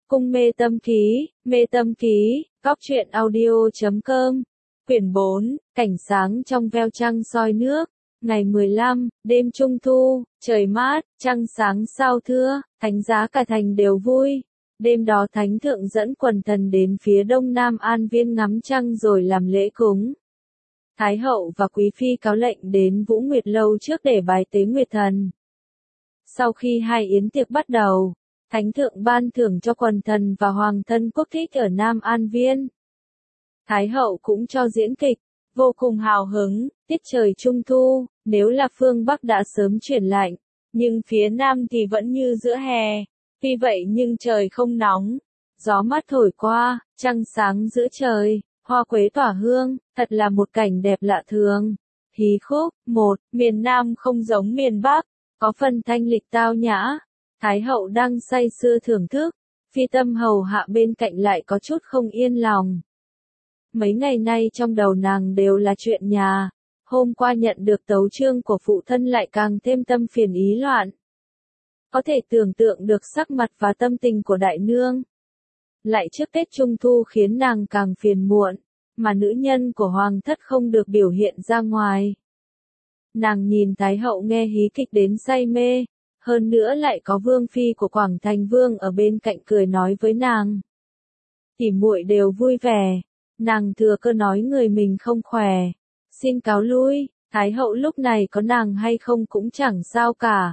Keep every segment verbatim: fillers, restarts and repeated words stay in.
Cung mê tâm ký, mê tâm ký, góc truyện audio chấm com, quyển bốn, cảnh sáng trong veo trăng soi nước, ngày mười lăm, đêm trung thu, trời mát, trăng sáng sao thưa, thánh giá cả thành đều vui. Đêm đó thánh thượng dẫn quần thần đến phía đông nam An Viên ngắm trăng rồi làm lễ cúng. Thái hậu và quý phi cáo lệnh đến Vũ Nguyệt Lâu trước để bái tế Nguyệt Thần. Sau khi hai yến tiệc bắt đầu, thánh thượng ban thưởng cho quần thần và hoàng thân quốc thích ở Nam An Viên. Thái hậu cũng cho diễn kịch, vô cùng hào hứng, tiết trời trung thu, nếu là phương Bắc đã sớm chuyển lạnh, nhưng phía Nam thì vẫn như giữa hè, tuy vậy nhưng trời không nóng, gió mát thổi qua, trăng sáng giữa trời, hoa quế tỏa hương, thật là một cảnh đẹp lạ thường. Hí khúc, một, miền Nam không giống miền Bắc, có phần thanh lịch tao nhã. Thái hậu đang say sưa thưởng thức, phi tâm hầu hạ bên cạnh lại có chút không yên lòng. Mấy ngày nay trong đầu nàng đều là chuyện nhà, hôm qua nhận được tấu chương của phụ thân lại càng thêm tâm phiền ý loạn. Có thể tưởng tượng được sắc mặt và tâm tình của đại nương. Lại trước Tết Trung Thu khiến nàng càng phiền muộn, mà nữ nhân của hoàng thất không được biểu hiện ra ngoài. Nàng nhìn Thái hậu nghe hí kịch đến say mê. Hơn nữa lại có vương phi của Quảng Thành Vương ở bên cạnh cười nói với nàng. Tỉ muội đều vui vẻ, nàng thừa cơ nói người mình không khỏe, xin cáo lui, Thái hậu lúc này có nàng hay không cũng chẳng sao cả.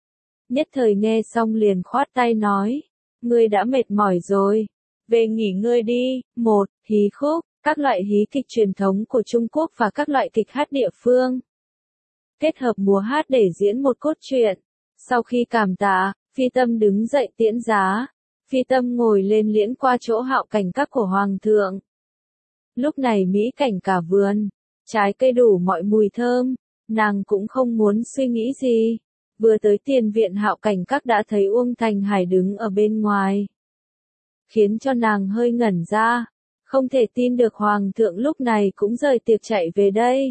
Nhất thời nghe xong liền khoát tay nói, ngươi đã mệt mỏi rồi, về nghỉ ngơi đi. Một, hí khúc, các loại hí kịch truyền thống của Trung Quốc và các loại kịch hát địa phương. Kết hợp múa hát để diễn một cốt truyện. Sau khi cảm tạ, phi tâm đứng dậy tiễn giá, phi tâm ngồi lên liễn qua chỗ hạo cảnh các của hoàng thượng. Lúc này mỹ cảnh cả vườn, trái cây đủ mọi mùi thơm, nàng cũng không muốn suy nghĩ gì. Vừa tới tiền viện hạo cảnh các đã thấy Uông Thành Hải đứng ở bên ngoài. Khiến cho nàng hơi ngẩn ra, không thể tin được hoàng thượng lúc này cũng rời tiệc chạy về đây.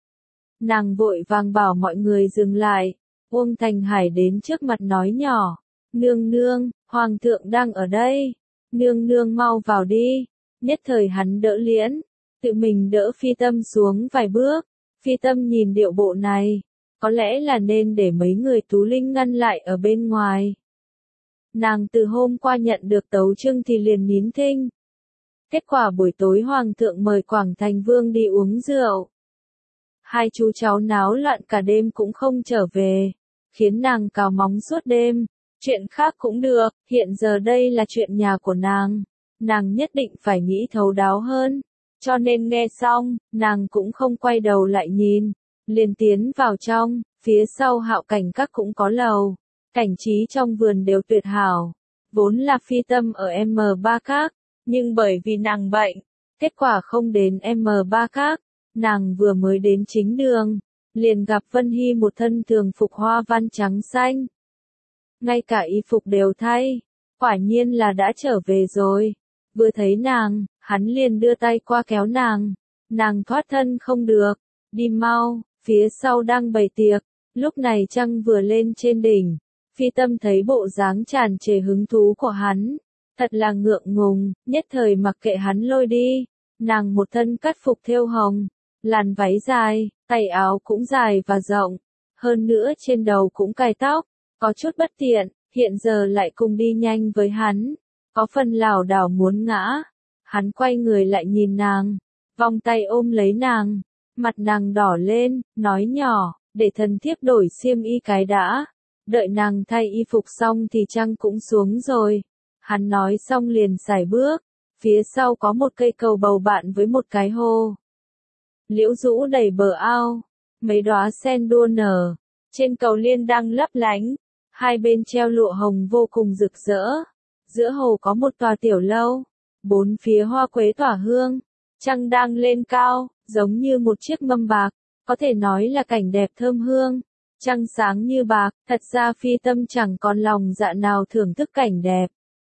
Nàng vội vàng bảo mọi người dừng lại. Uông Thành Hải đến trước mặt nói nhỏ, nương nương, hoàng thượng đang ở đây, nương nương mau vào đi. Nhất thời hắn đỡ liễn, tự mình đỡ phi tâm xuống vài bước. Phi tâm nhìn điệu bộ này, có lẽ là nên để mấy người Tú Linh ngăn lại ở bên ngoài. Nàng từ hôm qua nhận được tấu chương thì liền nín thinh. Kết quả buổi tối hoàng thượng mời Quảng Thành Vương đi uống rượu. Hai chú cháu náo loạn cả đêm cũng không trở về, khiến nàng cào móng suốt đêm. Chuyện khác cũng được, hiện giờ đây là chuyện nhà của nàng, nàng nhất định phải nghĩ thấu đáo hơn. Cho nên nghe xong, nàng cũng không quay đầu lại nhìn, liền tiến vào trong. Phía sau hạo cảnh các cũng có lầu, cảnh trí trong vườn đều tuyệt hảo. Vốn là phi tâm ở M ba các, nhưng bởi vì nàng bệnh, kết quả không đến M ba các. Nàng vừa mới đến chính đường, liền gặp Vân Hy một thân thường phục hoa văn trắng xanh. Ngay cả y phục đều thay, quả nhiên là đã trở về rồi. Vừa thấy nàng, hắn liền đưa tay qua kéo nàng, nàng thoát thân không được, đi mau, phía sau đang bày tiệc. Lúc này trăng vừa lên trên đỉnh, phi tâm thấy bộ dáng tràn trề hứng thú của hắn, thật là ngượng ngùng, nhất thời mặc kệ hắn lôi đi. Nàng một thân cắt phục thêu hồng, làn váy dài, tay áo cũng dài và rộng, hơn nữa trên đầu cũng cài tóc, có chút bất tiện, hiện giờ lại cùng đi nhanh với hắn, có phần lảo đảo muốn ngã. Hắn quay người lại nhìn nàng, vòng tay ôm lấy nàng, mặt nàng đỏ lên, nói nhỏ, để thần thiếp đổi xiêm y cái đã. Đợi nàng thay y phục xong thì trăng cũng xuống rồi. Hắn nói xong liền sải bước, phía sau có một cây cầu bầu bạn với một cái hồ. Liễu rũ đầy bờ ao, mấy đóa sen đua nở, trên cầu liên đăng lấp lánh, hai bên treo lụa hồng vô cùng rực rỡ. Giữa hồ có một tòa tiểu lâu, bốn phía hoa quế tỏa hương, trăng đang lên cao, giống như một chiếc mâm bạc, có thể nói là cảnh đẹp thơm hương. Trăng sáng như bạc, thật ra phi tâm chẳng còn lòng dạ nào thưởng thức cảnh đẹp.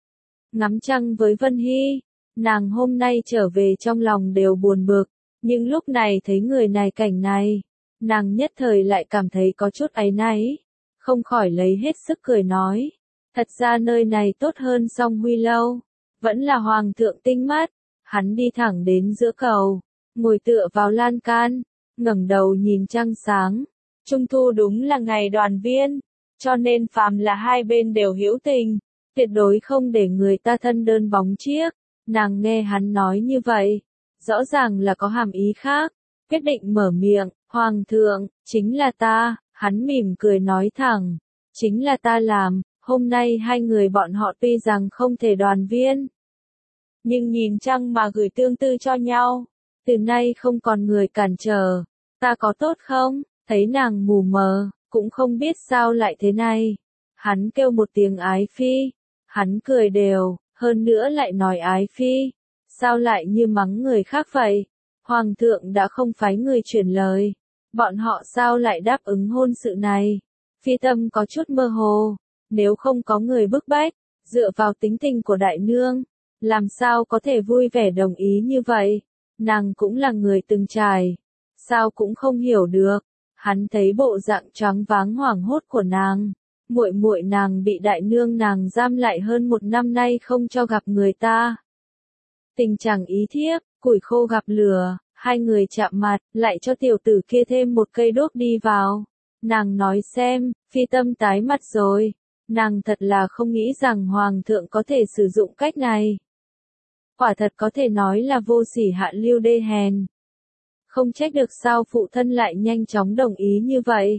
Ngắm trăng với Vân Hy, nàng hôm nay trở về trong lòng đều buồn bực. Nhưng lúc này thấy người này cảnh này, nàng nhất thời lại cảm thấy có chút áy náy, không khỏi lấy hết sức cười nói, Thật ra nơi này tốt hơn Song Huy lâu. Vẫn là hoàng thượng tinh mắt. Hắn đi thẳng đến giữa cầu. Ngồi tựa vào lan can. Ngẩng đầu nhìn trăng sáng. Trung thu đúng là ngày đoàn viên. Cho nên phàm là hai bên đều hữu tình. Tuyệt đối không để người ta thân đơn bóng chiếc. Nàng nghe hắn nói như vậy. Rõ ràng là có hàm ý khác. Quyết định mở miệng. Hoàng thượng, chính là ta. Hắn mỉm cười nói thẳng. Chính là ta làm. Hôm nay hai người bọn họ tuy rằng không thể đoàn viên. Nhưng nhìn trăng mà gửi tương tư cho nhau. Từ nay không còn người cản trở. Ta có tốt không? Thấy nàng mù mờ, cũng không biết sao lại thế này. Hắn kêu một tiếng ái phi. Hắn cười đều, hơn nữa lại nói ái phi. Sao lại như mắng người khác vậy? Hoàng thượng đã không phái người truyền lời. Bọn họ sao lại đáp ứng hôn sự này? Phi tâm có chút mơ hồ. Nếu không có người bức bách, dựa vào tính tình của đại nương, làm sao có thể vui vẻ đồng ý như vậy? Nàng cũng là người từng trải. Sao cũng không hiểu được. Hắn thấy bộ dạng choáng váng hoảng hốt của nàng. Muội muội nàng bị đại nương nàng giam lại hơn một năm nay không cho gặp người ta. Tình chẳng ý thiếp, củi khô gặp lửa, hai người chạm mặt, lại cho tiểu tử kia thêm một cây đuốc đi vào. Nàng nói xem, phi tâm tái mặt rồi. Nàng thật là không nghĩ rằng hoàng thượng có thể sử dụng cách này. Quả thật có thể nói là vô sỉ hạ lưu đê hèn. Không trách được sao phụ thân lại nhanh chóng đồng ý như vậy.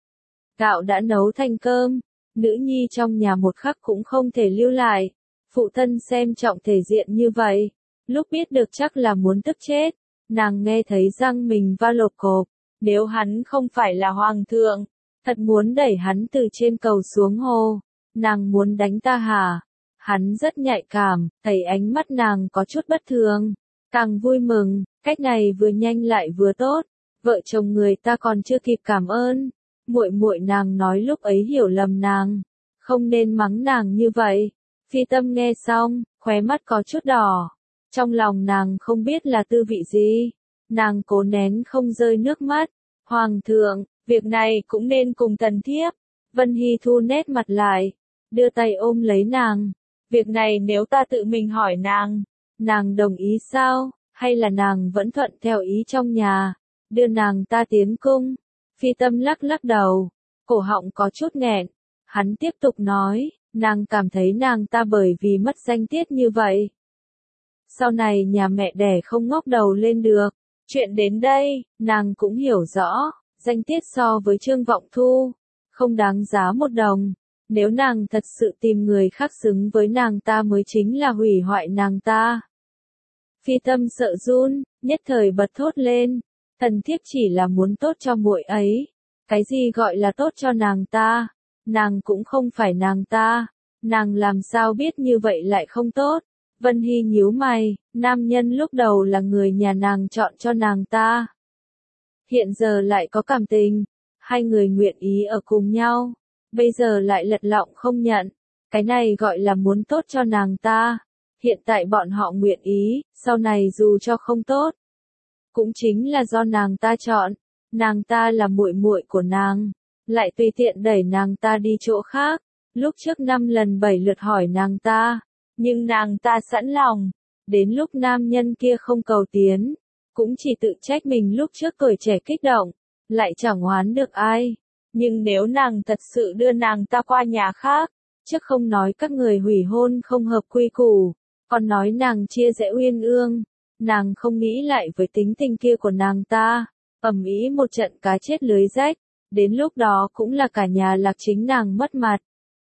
Gạo đã nấu thành cơm, nữ nhi trong nhà một khắc cũng không thể lưu lại. Phụ thân xem trọng thể diện như vậy, lúc biết được chắc là muốn tức chết. Nàng nghe thấy răng mình va lột cộp, nếu hắn không phải là hoàng thượng, thật muốn đẩy hắn từ trên cầu xuống hồ. Nàng muốn đánh ta hả? Hắn rất nhạy cảm, thấy ánh mắt nàng có chút bất thường, càng vui mừng, cách này vừa nhanh lại vừa tốt. Vợ chồng người ta còn chưa kịp cảm ơn. Muội muội nàng nói lúc ấy hiểu lầm nàng, không nên mắng nàng như vậy. Phi tâm nghe xong, khóe mắt có chút đỏ. Trong lòng nàng không biết là tư vị gì. Nàng cố nén không rơi nước mắt. Hoàng thượng, việc này cũng nên cùng tần thiếp. Vân Hy thu nét mặt lại, đưa tay ôm lấy nàng. Việc này nếu ta tự mình hỏi nàng, nàng đồng ý sao, hay là nàng vẫn thuận theo ý trong nhà, đưa nàng ta tiến cung. Phi tâm lắc lắc đầu, cổ họng có chút nghẹn. Hắn tiếp tục nói, nàng cảm thấy nàng ta bởi vì mất danh tiết như vậy. Sau này nhà mẹ đẻ không ngóc đầu lên được. Chuyện đến đây, nàng cũng hiểu rõ, danh tiết so với Trương Vọng Thu, không đáng giá một đồng. Nếu nàng thật sự tìm người khác xứng với nàng ta mới chính là hủy hoại nàng ta. Phi tâm sợ run, nhất thời bật thốt lên, thần thiếp chỉ là muốn tốt cho muội ấy. Cái gì gọi là tốt cho nàng ta? Nàng cũng không phải nàng ta. Nàng làm sao biết như vậy lại không tốt? Vân Hy nhíu mày, nam nhân lúc đầu là người nhà nàng chọn cho nàng ta. Hiện giờ lại có cảm tình, hai người nguyện ý ở cùng nhau. Bây giờ lại lật lọng không nhận. Cái này gọi là muốn tốt cho nàng ta. Hiện tại bọn họ nguyện ý, sau này dù cho không tốt, cũng chính là do nàng ta chọn. Nàng ta là muội muội của nàng, lại tùy tiện đẩy nàng ta đi chỗ khác. Lúc trước năm lần bảy lượt hỏi nàng ta, nhưng nàng ta sẵn lòng. Đến lúc nam nhân kia không cầu tiến, cũng chỉ tự trách mình lúc trước tuổi trẻ kích động, lại chẳng oán được ai. Nhưng nếu nàng thật sự đưa nàng ta qua nhà khác, chứ không nói các người hủy hôn không hợp quy củ, còn nói nàng chia rẽ uyên ương, nàng không nghĩ lại với tính tình kia của nàng ta, ầm ĩ một trận cá chết lưới rách, đến lúc đó cũng là cả nhà lạc chính nàng mất mặt.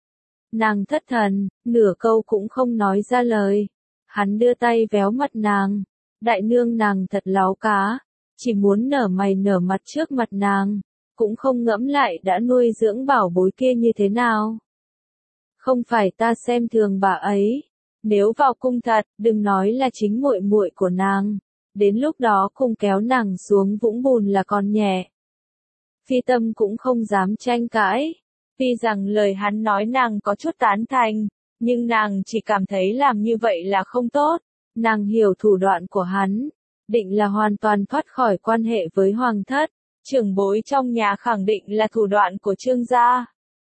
Nàng thất thần, nửa câu cũng không nói ra lời. Hắn đưa tay véo mặt nàng, đại nương nàng thật láo cá, chỉ muốn nở mày nở mặt trước mặt nàng, cũng không ngẫm lại đã nuôi dưỡng bảo bối kia như thế nào. Không phải ta xem thường bà ấy, nếu vào cung thật, đừng nói là chính muội muội của nàng, đến lúc đó cùng kéo nàng xuống vũng bùn là còn nhẹ. Phi tâm cũng không dám tranh cãi, tuy rằng lời hắn nói nàng có chút tán thành, nhưng nàng chỉ cảm thấy làm như vậy là không tốt. Nàng hiểu thủ đoạn của hắn, định là hoàn toàn thoát khỏi quan hệ với hoàng thất. Trưởng bối trong nhà khẳng định là thủ đoạn của Trương gia.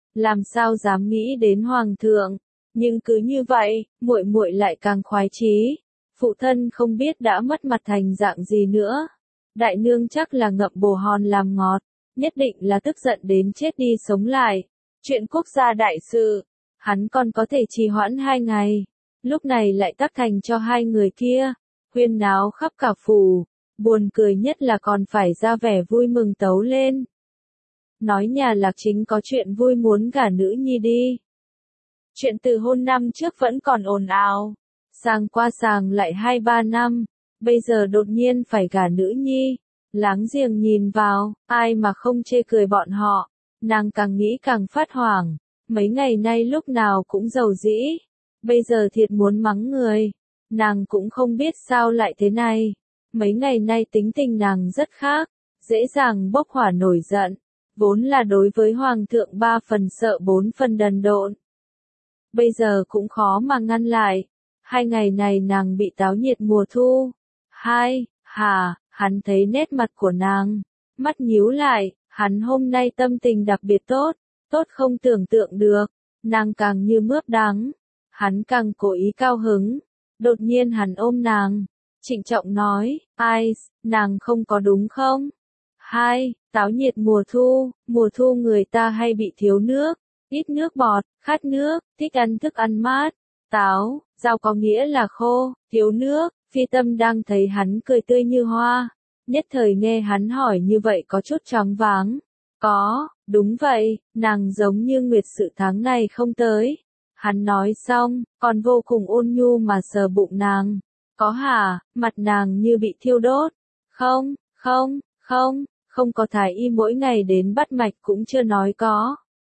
làm sao dám nghĩ đến hoàng thượng, nhưng cứ như vậy, muội muội lại càng khoái chí. Phụ thân không biết đã mất mặt thành dạng gì nữa. Đại nương chắc là ngậm bồ hòn làm ngọt, nhất định là tức giận đến chết đi sống lại. Chuyện quốc gia đại sự, hắn còn có thể trì hoãn hai ngày, lúc này lại tác thành cho hai người kia, huyên náo khắp cả phủ, buồn cười nhất là còn phải ra vẻ vui mừng tấu lên. Nói nhà Lạc Chính có chuyện vui muốn gả nữ nhi đi. Chuyện từ hôn năm trước vẫn còn ồn ào, sang qua sàng lại hai ba năm, bây giờ đột nhiên phải gả nữ nhi. Láng giềng nhìn vào, ai mà không chê cười bọn họ, nàng càng nghĩ càng phát hoảng, mấy ngày nay lúc nào cũng giàu dĩ, bây giờ thiệt muốn mắng người, nàng cũng không biết sao lại thế này, mấy ngày nay tính tình nàng rất khác, dễ dàng bốc hỏa nổi giận, vốn là đối với hoàng thượng ba phần sợ bốn phần đần độn. Bây giờ cũng khó mà ngăn lại, hai ngày này nàng bị táo nhiệt mùa thu, hai, hà. Hắn thấy nét mặt của nàng, mắt nhíu lại, hắn hôm nay tâm tình đặc biệt tốt, tốt không tưởng tượng được, nàng càng như mướp đắng, hắn càng cố ý cao hứng, đột nhiên hắn ôm nàng, trịnh trọng nói, ai, nàng không có đúng không? Hai, táo nhiệt mùa thu, mùa thu người ta hay bị thiếu nước, ít nước bọt, khát nước, thích ăn thức ăn mát, táo, rau có nghĩa là khô, thiếu nước. Phi Tâm đang thấy hắn cười tươi như hoa, nhất thời nghe hắn hỏi như vậy có chút choáng váng. Có, đúng vậy, nàng giống như nguyệt sự tháng này không tới. Hắn nói xong, còn vô cùng ôn nhu mà sờ bụng nàng. Có hả, mặt nàng như bị thiêu đốt. Không, không, không, không có thái y mỗi ngày đến bắt mạch cũng chưa nói có.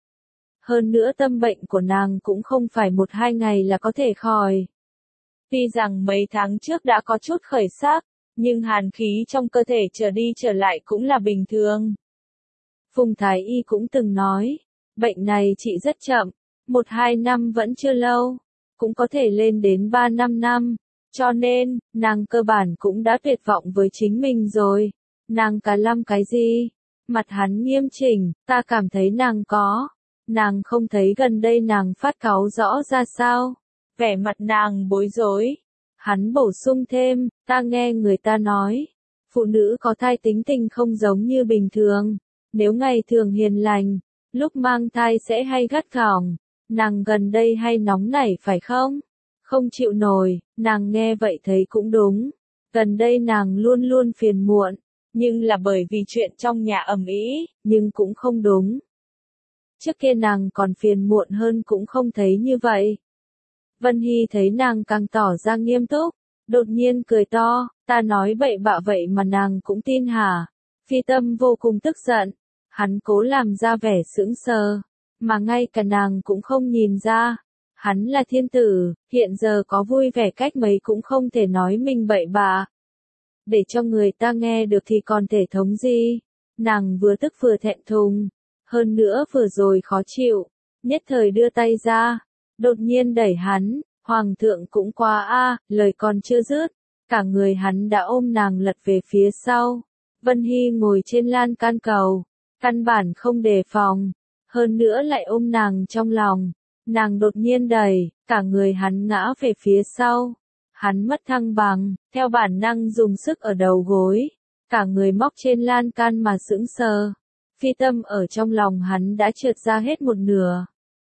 Hơn nữa tâm bệnh của nàng cũng không phải một hai ngày là có thể khỏi. Tuy rằng mấy tháng trước đã có chút khởi sắc, nhưng hàn khí trong cơ thể trở đi trở lại cũng là bình thường. Phùng Thái Y cũng từng nói, bệnh này trị rất chậm, một hai năm vẫn chưa lâu, cũng có thể lên đến ba năm năm, cho nên, nàng cơ bản cũng đã tuyệt vọng với chính mình rồi. Nàng cả lăm cái gì? Mặt hắn nghiêm chỉnh, ta cảm thấy nàng có. Nàng không thấy gần đây nàng phát cáu rõ ra sao? Vẻ mặt nàng bối rối. Hắn bổ sung thêm, ta nghe người ta nói, phụ nữ có thai tính tình không giống như bình thường, nếu ngày thường hiền lành, lúc mang thai sẽ hay gắt gỏng, nàng gần đây hay nóng nảy phải không? Không chịu nổi, nàng nghe vậy thấy cũng đúng, gần đây nàng luôn luôn phiền muộn, nhưng là bởi vì chuyện trong nhà ầm ĩ, nhưng cũng không đúng. Trước kia nàng còn phiền muộn hơn cũng không thấy như vậy. Vân Hy thấy nàng càng tỏ ra nghiêm túc, đột nhiên cười to, ta nói bậy bạ vậy mà nàng cũng tin hả? Phi Tâm vô cùng tức giận, hắn cố làm ra vẻ sững sờ, mà ngay cả nàng cũng không nhìn ra. Hắn là thiên tử, hiện giờ có vui vẻ cách mấy cũng không thể nói mình bậy bạ. Để cho người ta nghe được thì còn thể thống gì? Nàng vừa tức vừa thẹn thùng, hơn nữa vừa rồi khó chịu, nhất thời đưa tay ra. Đột nhiên đẩy hắn, hoàng thượng cũng qua a, lời còn chưa dứt, cả người hắn đã ôm nàng lật về phía sau. Vân Hy ngồi trên lan can cầu, căn bản không đề phòng, hơn nữa lại ôm nàng trong lòng. Nàng đột nhiên đẩy, cả người hắn ngã về phía sau. Hắn mất thăng bằng, theo bản năng dùng sức ở đầu gối, cả người móc trên lan can mà sững sờ. Phi Tâm ở trong lòng hắn đã trượt ra hết một nửa.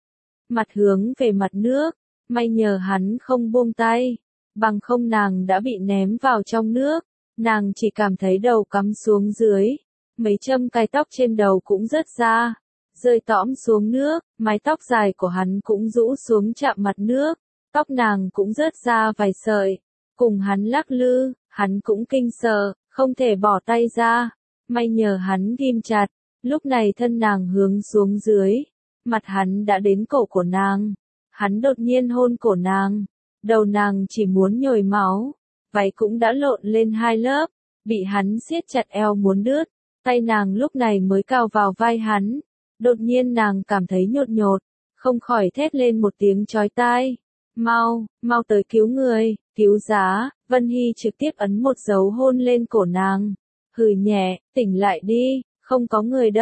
Mặt hướng về mặt nước, may nhờ hắn không buông tay, bằng không nàng đã bị ném vào trong nước, nàng chỉ cảm thấy đầu cắm xuống dưới, mấy châm cài tóc trên đầu cũng rớt ra, rơi tõm xuống nước, mái tóc dài của hắn cũng rũ xuống chạm mặt nước, tóc nàng cũng rớt ra vài sợi, cùng hắn lắc lư, hắn cũng kinh sợ, không thể bỏ tay ra, may nhờ hắn ghim chặt, lúc này thân nàng hướng xuống dưới. Mặt hắn đã đến cổ của nàng, hắn đột nhiên hôn cổ nàng, đầu nàng chỉ muốn nhồi máu, váy cũng đã lộn lên hai lớp, bị hắn siết chặt eo muốn đứt, tay nàng lúc này mới cào vào vai hắn, đột nhiên nàng cảm thấy nhột nhột, không khỏi thét lên một tiếng chói tai, mau, mau tới cứu người, cứu giá. Vân Hy trực tiếp ấn một dấu hôn lên cổ nàng, hừ nhẹ, tỉnh lại đi, không có người đâu,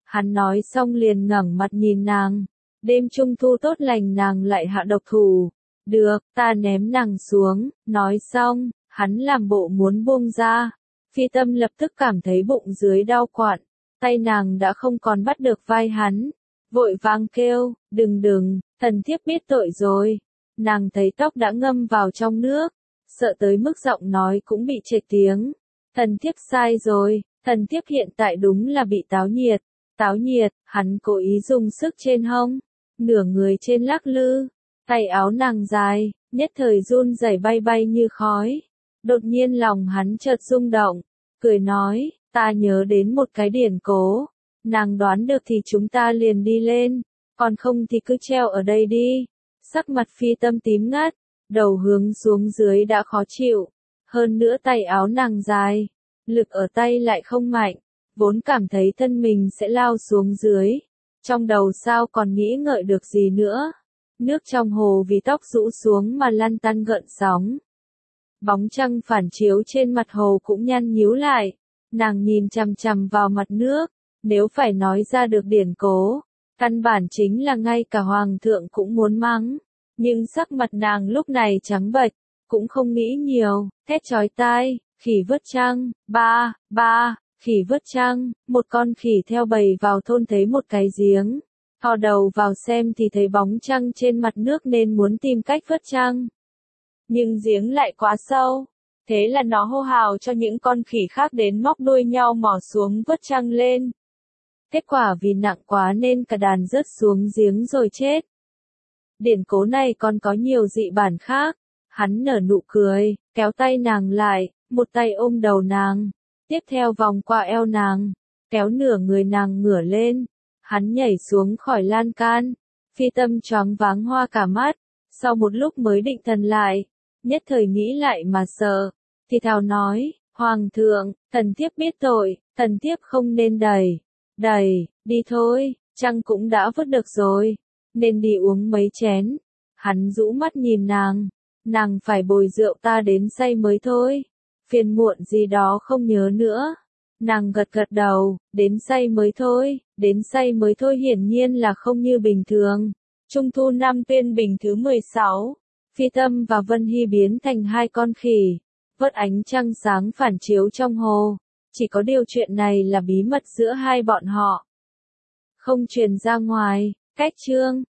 Hắn nói xong liền ngẩng mặt nhìn nàng. Đêm trung thu tốt lành nàng lại hạ độc thủ. Được, ta ném nàng xuống, nói xong, hắn làm bộ muốn buông ra. Phi Tâm lập tức cảm thấy bụng dưới đau quặn, tay nàng đã không còn bắt được vai hắn. Vội vàng kêu, đừng đừng, thần thiếp biết tội rồi. Nàng thấy tóc đã ngâm vào trong nước, sợ tới mức giọng nói cũng bị trệch tiếng. Thần thiếp sai rồi, thần thiếp hiện tại đúng là bị táo nhiệt. Táo nhiệt, hắn cố ý dùng sức trên hông, nửa người trên lắc lư, tay áo nàng dài, nhất thời run rẩy bay bay như khói. Đột nhiên lòng hắn chợt rung động, cười nói, ta nhớ đến một cái điển cố, nàng đoán được thì chúng ta liền đi lên, còn không thì cứ treo ở đây đi. Sắc mặt Phi Tâm tím ngắt, đầu hướng xuống dưới đã khó chịu, hơn nữa tay áo nàng dài, lực ở tay lại không mạnh, vốn cảm thấy thân mình sẽ lao xuống dưới, trong đầu sao còn nghĩ ngợi được gì nữa. Nước trong hồ vì tóc rũ xuống mà lăn tăn gợn sóng. Bóng trăng phản chiếu trên mặt hồ cũng nhăn nhíu lại, nàng nhìn chằm chằm vào mặt nước, nếu phải nói ra được điển cố, căn bản chính là ngay cả hoàng thượng cũng muốn mắng, nhưng sắc mặt nàng lúc này trắng bệch, cũng không nghĩ nhiều, thét chói tai, khỉ vớt trăng, ba, ba, khỉ vớt trăng, một con khỉ theo bầy vào thôn thấy một cái giếng, thò đầu vào xem thì thấy bóng trăng trên mặt nước nên muốn tìm cách vớt trăng. Nhưng giếng lại quá sâu, thế là nó hô hào cho những con khỉ khác đến móc đuôi nhau mò xuống vớt trăng lên. Kết quả vì nặng quá nên cả đàn rớt xuống giếng rồi chết. Điển cố này còn có nhiều dị bản khác. Hắn nở nụ cười, kéo tay nàng lại, một tay ôm đầu nàng, tiếp theo vòng qua eo nàng, kéo nửa người nàng ngửa lên. Hắn nhảy xuống khỏi lan can, Phi Tâm choáng váng hoa cả mắt, sau một lúc mới định thần lại, nhất thời nghĩ lại mà sợ, thì thào nói, Hoàng thượng, thần thiếp biết tội, thần thiếp không nên đẩy, đẩy, đi thôi, trăng cũng đã vớt được rồi, nên đi uống mấy chén. Hắn rũ mắt nhìn nàng, nàng phải bồi rượu ta đến say mới thôi, phiền muộn gì đó không nhớ nữa. Nàng gật gật đầu, đến say mới thôi, đến say mới thôi hiển nhiên là không như bình thường. Trung thu năm Tuyên Bình thứ mười sáu, Phi Tâm và Vân Hy biến thành hai con khỉ, vớt ánh trăng sáng phản chiếu trong hồ. Chỉ có điều chuyện này là bí mật giữa hai bọn họ, không truyền ra ngoài. Cách chương